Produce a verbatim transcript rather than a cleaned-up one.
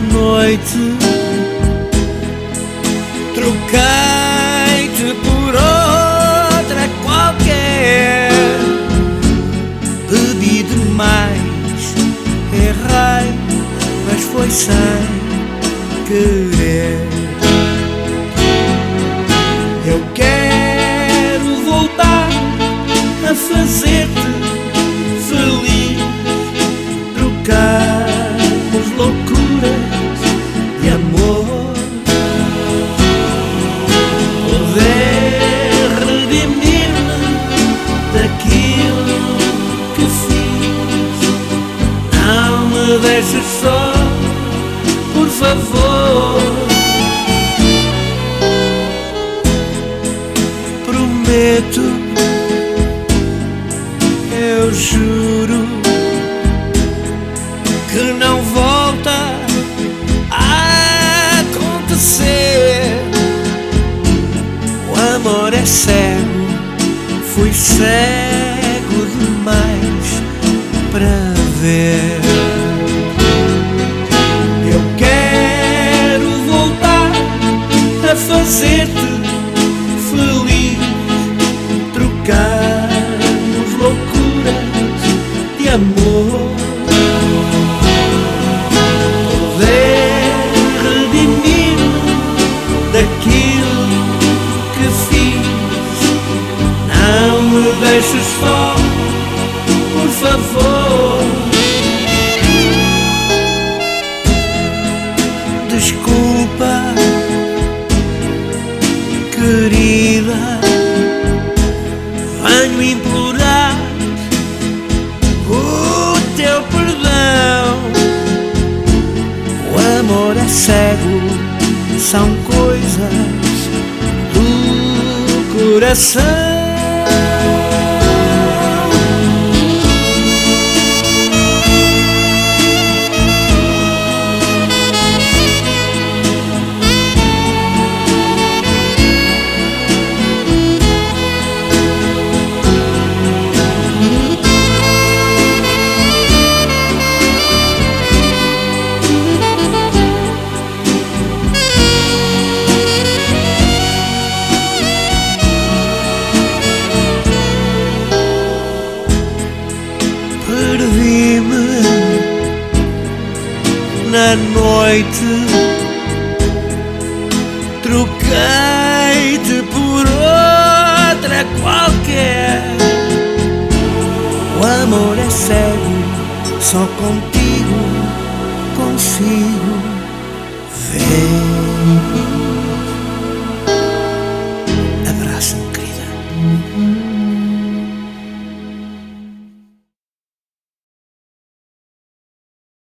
noite troquei-te por outra qualquer. Bebi demais, errei, mas foi sem querer. Eu quero voltar a fazer-te feliz, trocarmos loucuras de amor, poder redimir-me daquilo que fiz. Não me deixes só, por favor. Prometo, eu juro, que não volta a acontecer. O amor é cego, fui cego demais para ver. Eu quero voltar a fazer-te feliz, trocarmos loucuras de amor, poder redimir-me daquilo que fiz. Não me deixes só, por favor. Desculpa, querida, venho implorar o teu perdão. O amor é cego, são coisas do coração. Perdi-me na noite, troquei-te por outra qualquer. O amor é cego, só contigo consigo ver.